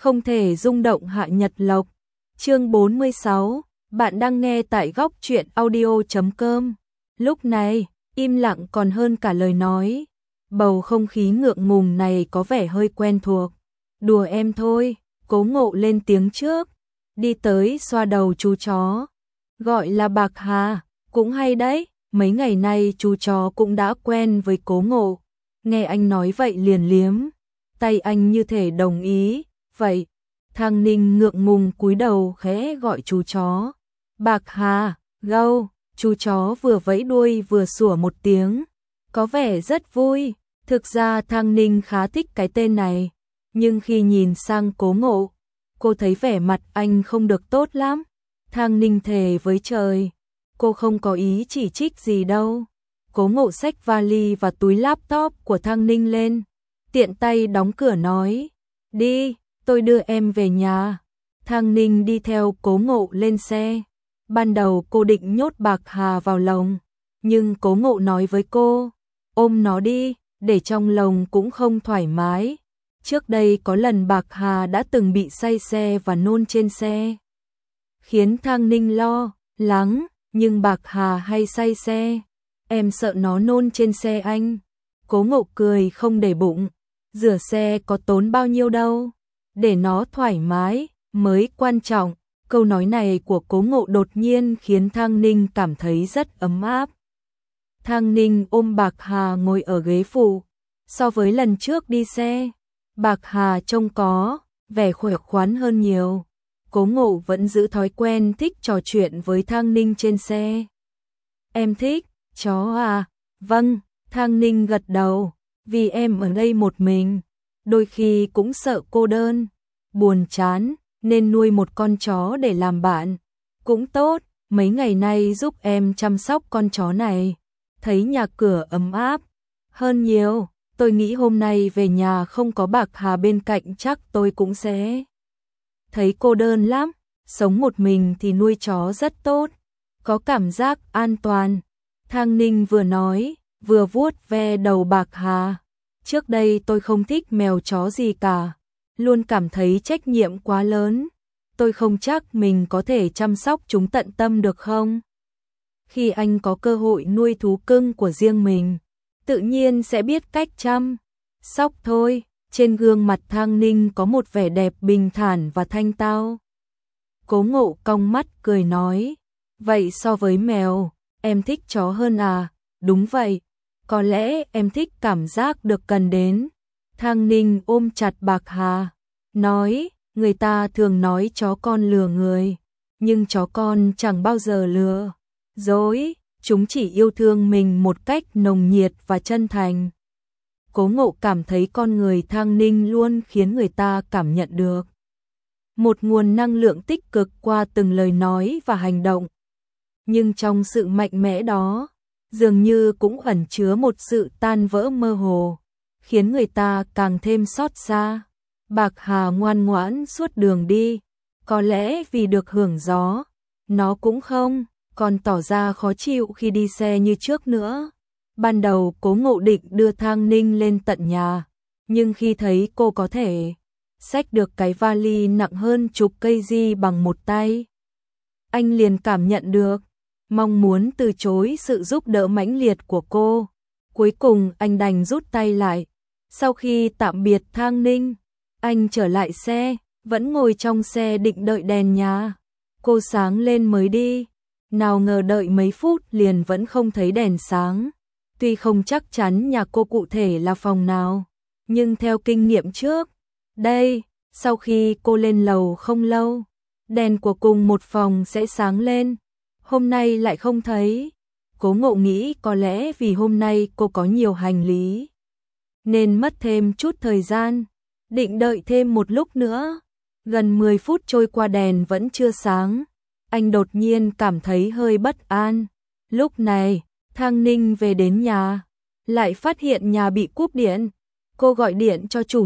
không thể rung động Hạ Nhật Lộc. Chương 46, bạn đang nghe tại góc truyện audio.com. Lúc này, im lặng còn hơn cả lời nói. Bầu không khí ngượng ngùng này có vẻ hơi quen thuộc. Đùa em thôi, Cố Ngộ lên tiếng trước, đi tới xoa đầu chú chó. Gọi là Bạc Hà, cũng hay đấy, mấy ngày nay chú chó cũng đã quen với Cố Ngộ. Nghe anh nói vậy liền liếm tay anh như thể đồng ý. Vậy, Thang Ninh ngượng ngùng cúi đầu khẽ gọi chú chó. Bạc Hà, gâu, chú chó vừa vẫy đuôi vừa sủa một tiếng. Có vẻ rất vui, thực ra Thang Ninh khá thích cái tên này. Nhưng khi nhìn sang Cố Ngộ, cô thấy vẻ mặt anh không được tốt lắm. Thang Ninh thề với trời, cô không có ý chỉ trích gì đâu. Cố Ngộ xách vali và túi laptop của Thang Ninh lên, tiện tay đóng cửa nói, đi, tôi đưa em về nhà. Thang Ninh đi theo Cố Ngộ lên xe. Ban đầu cô định nhốt Bạc Hà vào lồng, nhưng Cố Ngộ nói với cô, ôm nó đi, để trong lồng cũng không thoải mái. Trước đây có lần Bạc Hà đã từng bị say xe và nôn trên xe, khiến Thang Ninh lo lắng, nhưng Bạc Hà hay say xe, em sợ nó nôn trên xe anh. Cố Ngộ cười không để bụng, rửa xe có tốn bao nhiêu đâu, để nó thoải mái mới quan trọng. Câu nói này của Cố Ngộ đột nhiên khiến Thang Ninh cảm thấy rất ấm áp. Thang Ninh ôm Bạc Hà ngồi ở ghế phụ. So với lần trước đi xe, Bạc Hà trông có vẻ khỏe khoắn hơn nhiều. Cố Ngộ vẫn giữ thói quen thích trò chuyện với Thang Ninh trên xe. Em thích chó à? Vâng, Thang Ninh gật đầu, vì em ở đây một mình, đôi khi cũng sợ cô đơn, buồn chán, nên nuôi một con chó để làm bạn. Cũng tốt, mấy ngày nay giúp em chăm sóc con chó này, thấy nhà cửa ấm áp hơn nhiều. Tôi nghĩ hôm nay về nhà không có Bạc Hà bên cạnh chắc tôi cũng sẽ thấy cô đơn lắm. Sống một mình thì nuôi chó rất tốt, có cảm giác an toàn. Thang Ninh vừa nói, vừa vuốt ve đầu Bạc Hà. Trước đây tôi không thích mèo chó gì cả, luôn cảm thấy trách nhiệm quá lớn. Tôi không chắc mình có thể chăm sóc chúng tận tâm được không? Khi anh có cơ hội nuôi thú cưng của riêng mình, tự nhiên sẽ biết cách chăm sóc thôi. Trên gương mặt Thang Ninh có một vẻ đẹp bình thản và thanh tao. Cố Ngộ cong mắt cười nói, vậy so với mèo, em thích chó hơn à? Đúng vậy, có lẽ em thích cảm giác được cần đến. Thang Ninh ôm chặt Bạc Hà, nói, người ta thường nói chó con lừa người, nhưng chó con chẳng bao giờ lừa dối, chúng chỉ yêu thương mình một cách nồng nhiệt và chân thành. Cố Ngộ cảm thấy con người Thang Ninh luôn khiến người ta cảm nhận được một nguồn năng lượng tích cực qua từng lời nói và hành động. Nhưng trong sự mạnh mẽ đó, dường như cũng ẩn chứa một sự tan vỡ mơ hồ, khiến người ta càng thêm xót xa. Bạc Hà ngoan ngoãn suốt đường đi, có lẽ vì được hưởng gió, nó cũng không còn tỏ ra khó chịu khi đi xe như trước nữa. Ban đầu Cố Ngộ định đưa Thang Ninh lên tận nhà, nhưng khi thấy cô có thể xách được cái vali nặng hơn chục kg bằng một tay, anh liền cảm nhận được mong muốn từ chối sự giúp đỡ mãnh liệt của cô. Cuối cùng anh đành rút tay lại. Sau khi tạm biệt Thang Ninh, anh trở lại xe, vẫn ngồi trong xe định đợi đèn nhà cô sáng lên mới đi. Nào ngờ đợi mấy phút liền vẫn không thấy đèn sáng. Tuy không chắc chắn nhà cô cụ thể là phòng nào, nhưng theo kinh nghiệm trước đây, sau khi cô lên lầu không lâu, đèn của cùng một phòng sẽ sáng lên. Hôm nay lại không thấy. Cố Ngộ nghĩ có lẽ vì hôm nay cô có nhiều hành lý, nên mất thêm chút thời gian, định đợi thêm một lúc nữa. Gần 10 phút trôi qua đèn vẫn chưa sáng, anh đột nhiên cảm thấy hơi bất an. Lúc này, Thang Ninh về đến nhà, lại phát hiện nhà bị cúp điện. Cô gọi điện cho chủ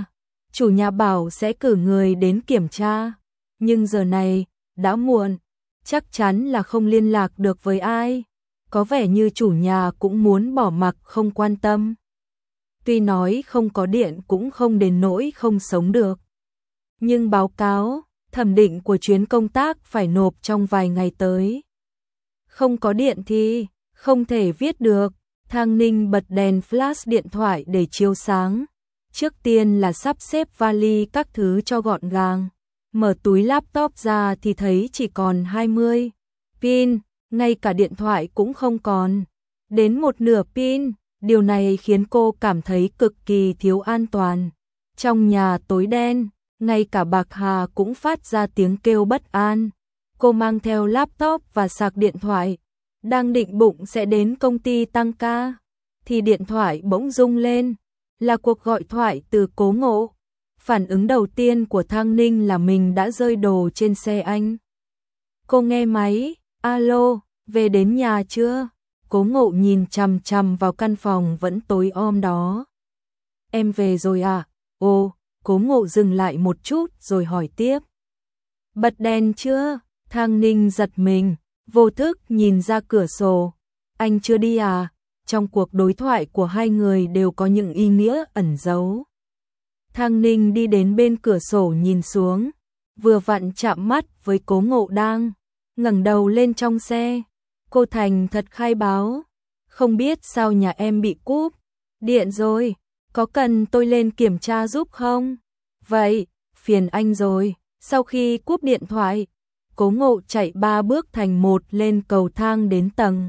nhà bảo sẽ cử người đến kiểm tra, nhưng giờ này đã muộn, chắc chắn là không liên lạc được với ai. Có vẻ như chủ nhà cũng muốn bỏ mặc không quan tâm. Tuy nói không có điện cũng không đến nỗi không sống được, Nhưng báo cáo, thẩm định của chuyến công tác phải nộp trong vài ngày tới. Không có điện thì không thể viết được. Thang Ninh bật đèn flash điện thoại để chiếu sáng. Trước tiên là sắp xếp vali các thứ cho gọn gàng. Mở túi laptop ra thì thấy chỉ còn 20 pin, ngay cả điện thoại cũng không còn. Đến một nửa pin, điều này khiến cô cảm thấy cực kỳ thiếu an toàn. Trong nhà tối đen, ngay cả Bạc Hà cũng phát ra tiếng kêu bất an. Cô mang theo laptop và sạc điện thoại, đang định bụng sẽ đến công ty tăng ca, thì điện thoại bỗng rung lên, là cuộc gọi thoại từ Cố Ngộ. Phản ứng đầu tiên của Thang Ninh là mình đã rơi đồ trên xe anh. Cô nghe máy, alo, về đến nhà chưa? Cố Ngộ nhìn chằm chằm vào căn phòng vẫn tối om đó. Em về rồi à? Ồ, Cố Ngộ dừng lại một chút rồi hỏi tiếp. Bật đèn chưa? Thang Ninh giật mình, vô thức nhìn ra cửa sổ. Anh chưa đi à? Trong cuộc đối thoại của hai người đều có những ý nghĩa ẩn giấu. Thang Ninh đi đến bên cửa sổ nhìn xuống, vừa vặn chạm mắt với Cố Ngộ đang ngẩng đầu lên trong xe. Cô thành thật khai báo, không biết sao nhà em bị cúp điện rồi, có cần tôi lên kiểm tra giúp không? Vậy, phiền anh rồi. Sau khi cúp điện thoại, Cố Ngộ chạy 3 bước thành một lên cầu thang đến tầng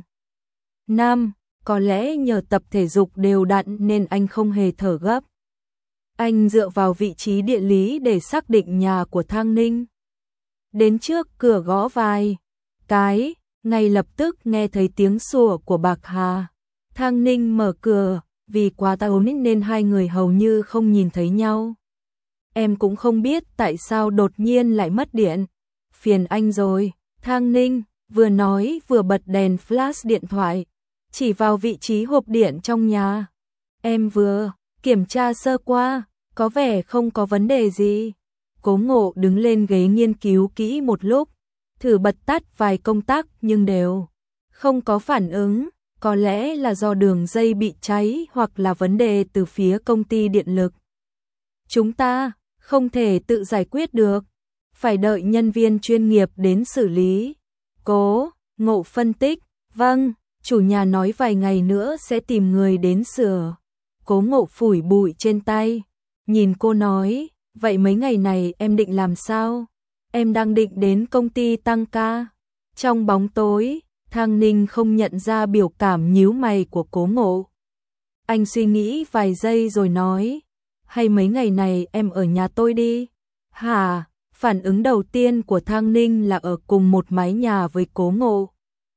5, có lẽ nhờ tập thể dục đều đặn nên anh không hề thở gấp. Anh dựa vào vị trí địa lý để xác định nhà của Thang Ninh. Đến trước cửa gõ vài cái, ngay lập tức nghe thấy tiếng sủa của Bạc Hà. Thang Ninh mở cửa, vì quá ồn nên hai người hầu như không nhìn thấy nhau. Em cũng không biết tại sao đột nhiên lại mất điện. Phiền anh rồi. Thang Ninh vừa nói vừa bật đèn flash điện thoại, chỉ vào vị trí hộp điện trong nhà. Em vừa kiểm tra sơ qua, có vẻ không có vấn đề gì. Cố Ngộ đứng lên ghế nghiên cứu kỹ một lúc, thử bật tắt vài công tắc nhưng đều không có phản ứng. Có lẽ là do đường dây bị cháy hoặc là vấn đề từ phía công ty điện lực. Chúng ta không thể tự giải quyết được, phải đợi nhân viên chuyên nghiệp đến xử lý. Cố Ngộ phân tích, vâng, chủ nhà nói vài ngày nữa sẽ tìm người đến sửa. Cố Ngộ phủi bụi trên tay, nhìn cô nói, vậy mấy ngày này em định làm sao? Em đang định đến công ty tăng ca. Trong bóng tối, Thang Ninh không nhận ra biểu cảm nhíu mày của Cố Ngộ. Anh suy nghĩ vài giây rồi nói, hay mấy ngày này em ở nhà tôi đi. Hả? Phản ứng đầu tiên của Thang Ninh là ở cùng một mái nhà với Cố Ngộ.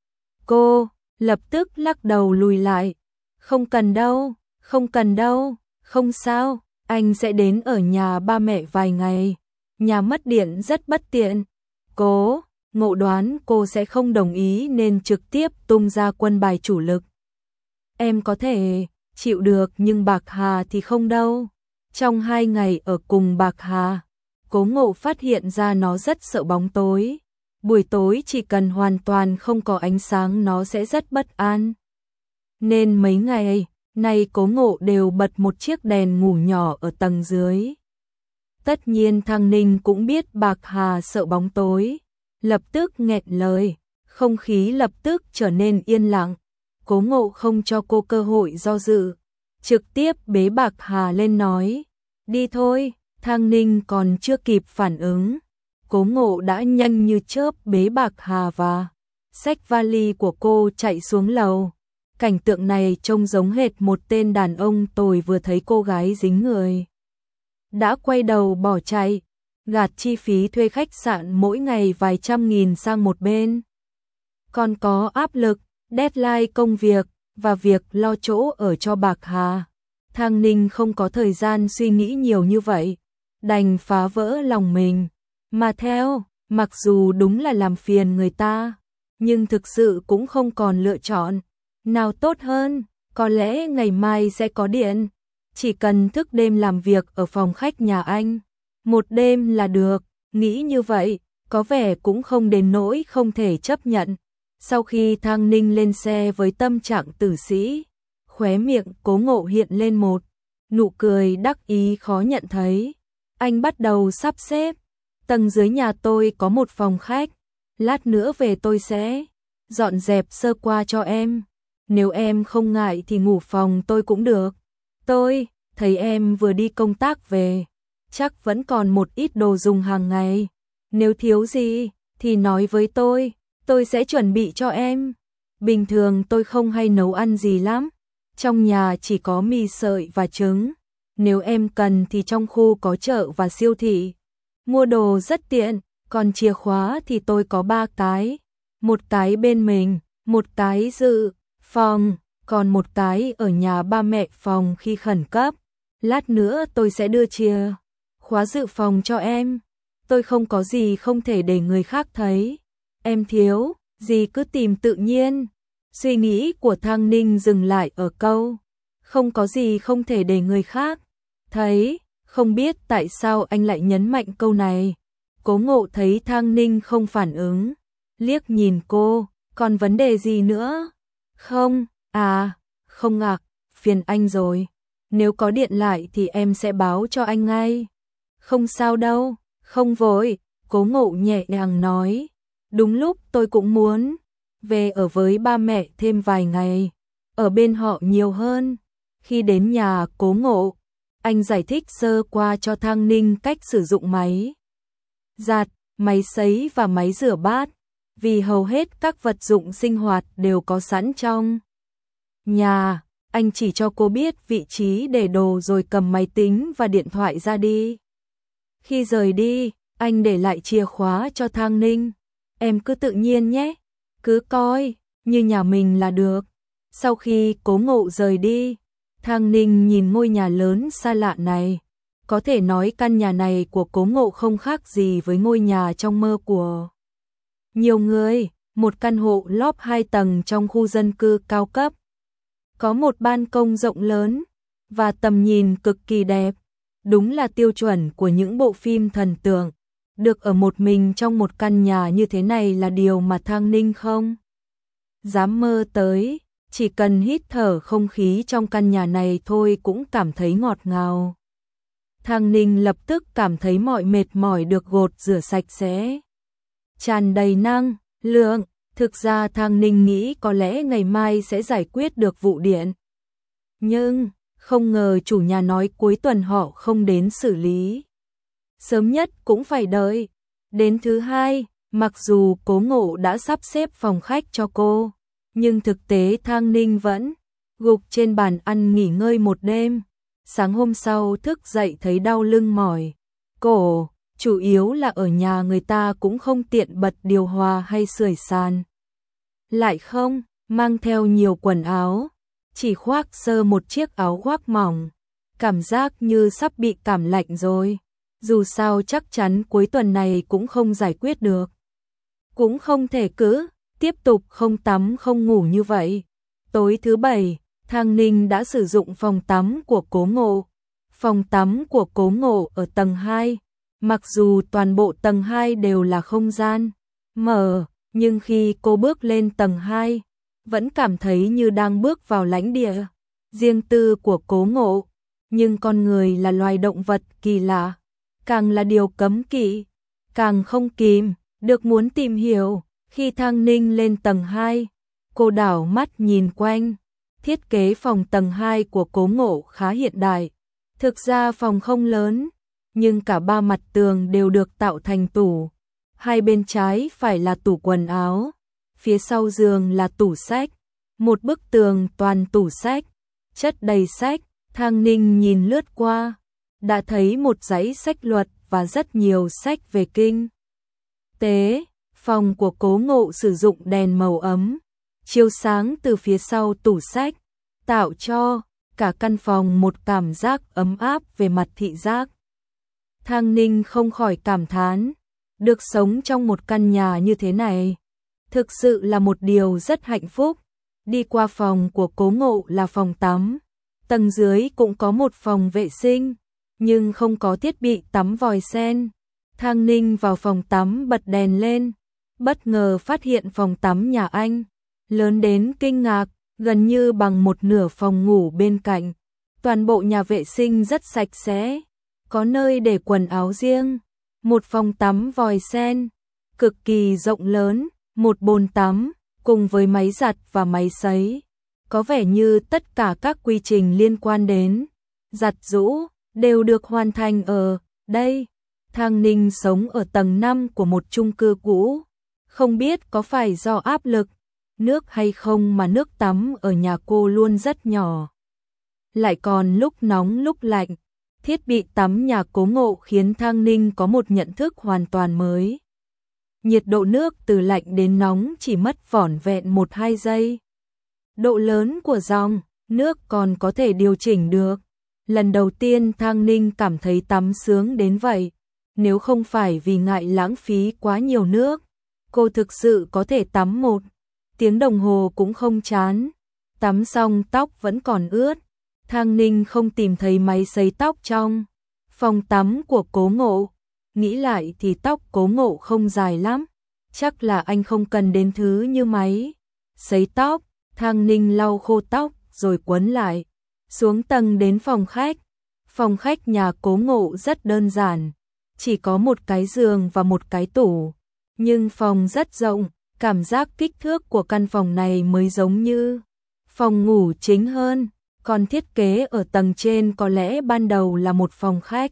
Cô lập tức lắc đầu lùi lại. Không cần đâu, không cần đâu, không sao, anh sẽ đến ở nhà ba mẹ vài ngày. Nhà mất điện rất bất tiện. Cố Ngộ đoán cô sẽ không đồng ý nên trực tiếp tung ra quân bài chủ lực. Em có thể chịu được nhưng Bạc Hà thì không đâu. Trong 2 ngày ở cùng Bạc Hà, Cố Ngộ phát hiện ra nó rất sợ bóng tối. Buổi tối chỉ cần hoàn toàn không có ánh sáng nó sẽ rất bất an. Nên mấy ngày nay Cố Ngộ đều bật một chiếc đèn ngủ nhỏ ở tầng dưới. Tất nhiên Thang Ninh cũng biết Bạc Hà sợ bóng tối, lập tức nghẹn lời, không khí lập tức trở nên yên lặng. Cố Ngộ không cho cô cơ hội do dự, trực tiếp bế Bạc Hà lên nói, đi thôi. Thang Ninh còn chưa kịp phản ứng, Cố Ngộ đã nhanh như chớp bế Bạc Hà và xách vali của cô chạy xuống lầu. Cảnh tượng này trông giống hệt một tên đàn ông tồi vừa thấy cô gái dính người đã quay đầu bỏ chạy, gạt chi phí thuê khách sạn mỗi ngày vài trăm nghìn sang một bên. Còn có áp lực, deadline công việc và việc lo chỗ ở cho Bạc Hà. Thang Ninh không có thời gian suy nghĩ nhiều như vậy, đành phá vỡ lòng mình mà theo. Mặc dù đúng là làm phiền người ta, nhưng thực sự cũng không còn lựa chọn nào tốt hơn. Có lẽ ngày mai sẽ có điện, chỉ cần thức đêm làm việc ở phòng khách nhà anh một đêm là được. Nghĩ như vậy có vẻ cũng không đến nỗi không thể chấp nhận. Sau khi Thang Ninh lên xe với tâm trạng tử sĩ, khóe miệng Cố Ngộ hiện lên một nụ cười đắc ý khó nhận thấy. Anh bắt đầu sắp xếp. Tầng dưới nhà tôi có một phòng khách. Lát nữa về tôi sẽ dọn dẹp sơ qua cho em. Nếu em không ngại thì ngủ phòng tôi cũng được. Tôi thấy em vừa đi công tác về, chắc vẫn còn một ít đồ dùng hàng ngày. Nếu thiếu gì thì nói với tôi sẽ chuẩn bị cho em. Bình thường tôi không hay nấu ăn gì lắm. Trong nhà chỉ có mì sợi và trứng. Nếu em cần thì trong khu có chợ và siêu thị. Mua đồ rất tiện, còn chìa khóa thì tôi có 3 cái. Một cái bên mình, một cái dự phòng, còn một cái ở nhà ba mẹ phòng khi khẩn cấp. Lát nữa tôi sẽ đưa chìa khóa dự phòng cho em. Tôi không có gì không thể để người khác thấy. Em thiếu gì cứ tìm tự nhiên. Suy nghĩ của Thang Ninh dừng lại ở câu không có gì không thể để người khác thấy. Không biết tại sao anh lại nhấn mạnh câu này. Cố Ngộ thấy Thang Ninh không phản ứng, liếc nhìn cô, còn vấn đề gì nữa? Không, không ạ, phiền anh rồi. Nếu có điện lại thì em sẽ báo cho anh ngay. Không sao đâu, không vội, Cố Ngộ nhẹ nhàng nói. Đúng lúc tôi cũng muốn về ở với ba mẹ thêm vài ngày, ở bên họ nhiều hơn. Khi đến nhà Cố Ngộ, anh giải thích sơ qua cho Thang Ninh cách sử dụng máy giặt, máy sấy và máy rửa bát, vì hầu hết các vật dụng sinh hoạt đều có sẵn trong nhà. Anh chỉ cho cô biết vị trí để đồ rồi cầm máy tính và điện thoại ra đi. Khi rời đi, anh để lại chìa khóa cho Thang Ninh. Em cứ tự nhiên nhé, cứ coi như nhà mình là được. Sau khi Cố Ngộ rời đi, Thang Ninh nhìn ngôi nhà lớn xa lạ này. Có thể nói căn nhà này của Cố Ngộ không khác gì với ngôi nhà trong mơ của nhiều người. Một căn hộ lóp 2 tầng trong khu dân cư cao cấp. Có một ban công rộng lớn và tầm nhìn cực kỳ đẹp. Đúng là tiêu chuẩn của những bộ phim thần tượng. Được ở một mình trong một căn nhà như thế này là điều mà Thang Ninh không dám mơ tới. Chỉ cần hít thở không khí trong căn nhà này thôi cũng cảm thấy ngọt ngào. Thang Ninh lập tức cảm thấy mọi mệt mỏi được gột rửa sạch sẽ, tràn đầy năng lượng. Thực ra Thang Ninh nghĩ có lẽ ngày mai sẽ giải quyết được vụ điện. Nhưng không ngờ chủ nhà nói cuối tuần họ không đến xử lý. Sớm nhất cũng phải đợi đến thứ Hai. Mặc dù Cố Ngộ đã sắp xếp phòng khách cho cô, nhưng thực tế Thang Ninh vẫn gục trên bàn ăn nghỉ ngơi một đêm. Sáng hôm sau thức dậy thấy đau lưng mỏi cổ, chủ yếu là ở nhà người ta cũng không tiện bật điều hòa hay sưởi sàn. Lại không mang theo nhiều quần áo, chỉ khoác sơ một chiếc áo khoác mỏng. Cảm giác như sắp bị cảm lạnh rồi. Dù sao chắc chắn cuối tuần này cũng không giải quyết được. Cũng không thể cứ tiếp tục không tắm không ngủ như vậy. Tối thứ Bảy, Thang Ninh đã sử dụng phòng tắm của Cố Ngộ. Phòng tắm của Cố Ngộ ở tầng 2. Mặc dù toàn bộ tầng 2 đều là không gian mở, nhưng khi cô bước lên tầng 2, vẫn cảm thấy như đang bước vào lãnh địa riêng tư của Cố Ngộ. Nhưng con người là loài động vật kỳ lạ, càng là điều cấm kỵ, càng không kìm được muốn tìm hiểu. Khi Thang Ninh lên tầng 2, cô đảo mắt nhìn quanh. Thiết kế phòng tầng 2 của Cố Ngộ khá hiện đại. Thực ra phòng không lớn, nhưng cả 3 mặt tường đều được tạo thành tủ. Hai bên trái phải là tủ quần áo, phía sau giường là tủ sách. Một bức tường toàn tủ sách, chất đầy sách. Thang Ninh nhìn lướt qua, đã thấy một dãy sách luật và rất nhiều sách về kinh tế. Phòng của Cố Ngộ sử dụng đèn màu ấm, chiếu sáng từ phía sau tủ sách, tạo cho cả căn phòng một cảm giác ấm áp về mặt thị giác. Thang Ninh không khỏi cảm thán, được sống trong một căn nhà như thế này, thực sự là một điều rất hạnh phúc. Đi qua phòng của Cố Ngộ là phòng tắm, tầng dưới cũng có một phòng vệ sinh, nhưng không có thiết bị tắm vòi sen. Thang Ninh vào phòng tắm bật đèn lên, bất ngờ phát hiện phòng tắm nhà anh lớn đến kinh ngạc, gần như bằng một nửa phòng ngủ bên cạnh. Toàn bộ nhà vệ sinh rất sạch sẽ, có nơi để quần áo riêng, một phòng tắm vòi sen, cực kỳ rộng lớn, một bồn tắm, cùng với máy giặt và máy sấy. Có vẻ như tất cả các quy trình liên quan đến giặt giũ đều được hoàn thành ở đây. Thang Ninh sống ở tầng 5 của một chung cư cũ, không biết có phải do áp lực nước hay không mà nước tắm ở nhà cô luôn rất nhỏ. Lại còn lúc nóng lúc lạnh, thiết bị tắm nhà Cố Ngộ khiến Thang Ninh có một nhận thức hoàn toàn mới. Nhiệt độ nước từ lạnh đến nóng chỉ mất vỏn vẹn 1-2 giây. Độ lớn của dòng nước còn có thể điều chỉnh được. Lần đầu tiên Thang Ninh cảm thấy tắm sướng đến vậy. Nếu không phải vì ngại lãng phí quá nhiều nước, cô thực sự có thể tắm 1 tiếng đồng hồ cũng không chán. Tắm xong tóc vẫn còn ướt. Thang Ninh không tìm thấy máy sấy tóc trong phòng tắm của Cố Ngộ. Nghĩ lại thì tóc Cố Ngộ không dài lắm. Chắc là anh không cần đến thứ như máy sấy tóc. Thang Ninh lau khô tóc rồi quấn lại. Xuống tầng đến phòng khách. Phòng khách nhà Cố Ngộ rất đơn giản. Chỉ có một cái giường và một cái tủ. Nhưng phòng rất rộng. Cảm giác kích thước của căn phòng này mới giống như phòng ngủ chính hơn. Còn thiết kế ở tầng trên có lẽ ban đầu là một phòng khách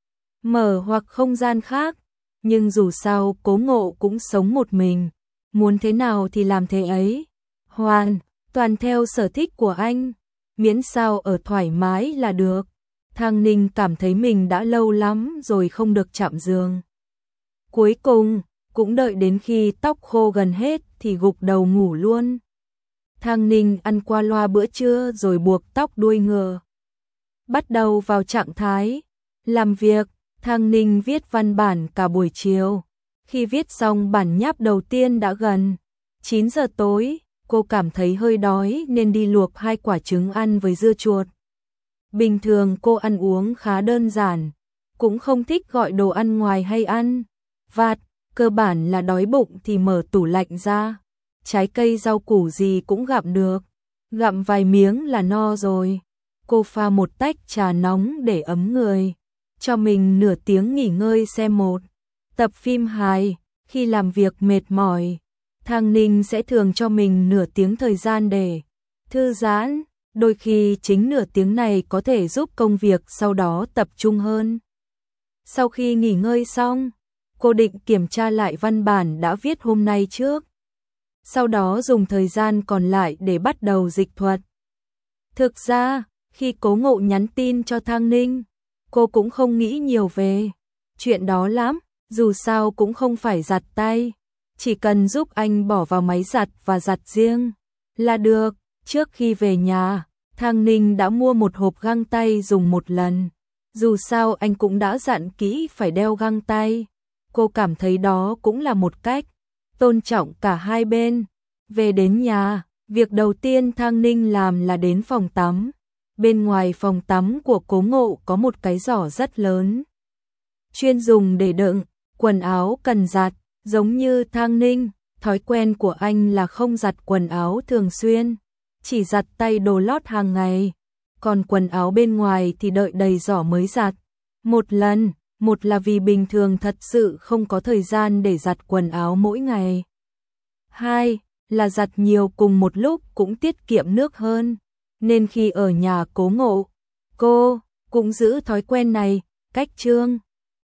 mở hoặc không gian khác. Nhưng dù sao Cố Ngộ cũng sống một mình. Muốn thế nào thì làm thế ấy. Hoàn toàn theo sở thích của anh. Miễn sao ở thoải mái là được. Thang Ninh cảm thấy mình đã lâu lắm rồi không được chạm giường. Cuối cùng, cũng đợi đến khi tóc khô gần hết thì gục đầu ngủ luôn. Thang Ninh ăn qua loa bữa trưa rồi buộc tóc đuôi ngựa. Bắt đầu vào trạng thái làm việc. Thang Ninh viết văn bản cả buổi chiều. Khi viết xong bản nháp đầu tiên đã gần 9 giờ tối, cô cảm thấy hơi đói nên đi luộc 2 quả trứng ăn với dưa chuột. Bình thường cô ăn uống khá đơn giản, cũng không thích gọi đồ ăn ngoài hay ăn vặt, cơ bản là đói bụng thì mở tủ lạnh ra, trái cây rau củ gì cũng gặm được, gặm vài miếng là no rồi. Cô pha một tách trà nóng để ấm người, cho mình nửa tiếng nghỉ ngơi xem một tập phim hài. Khi làm việc mệt mỏi, Thang Ninh sẽ thường cho mình nửa tiếng thời gian để thư giãn, đôi khi chính nửa tiếng này có thể giúp công việc sau đó tập trung hơn. Sau khi nghỉ ngơi xong, cô định kiểm tra lại văn bản đã viết hôm nay trước, sau đó dùng thời gian còn lại để bắt đầu dịch thuật. Thực ra, khi Cố Ngộ nhắn tin cho Thang Ninh, cô cũng không nghĩ nhiều về chuyện đó lắm, dù sao cũng không phải giặt tay, chỉ cần giúp anh bỏ vào máy giặt và giặt riêng là được. Trước khi về nhà, Thang Ninh đã mua một hộp găng tay dùng một lần. Dù sao anh cũng đã dặn kỹ phải đeo găng tay. Cô cảm thấy đó cũng là một cách tôn trọng cả hai bên. Về đến nhà, việc đầu tiên Thang Ninh làm là đến phòng tắm. Bên ngoài phòng tắm của Cố Ngộ có một cái giỏ rất lớn, chuyên dùng để đựng quần áo cần giặt. Giống như Thang Ninh, thói quen của anh là không giặt quần áo thường xuyên, chỉ giặt tay đồ lót hàng ngày, còn quần áo bên ngoài thì đợi đầy giỏ mới giặt một lần. Một là vì bình thường thật sự không có thời gian để giặt quần áo mỗi ngày. Hai là giặt nhiều cùng một lúc cũng tiết kiệm nước hơn. Nên khi ở nhà Cố Ngộ, cô cũng giữ thói quen này. Cách chương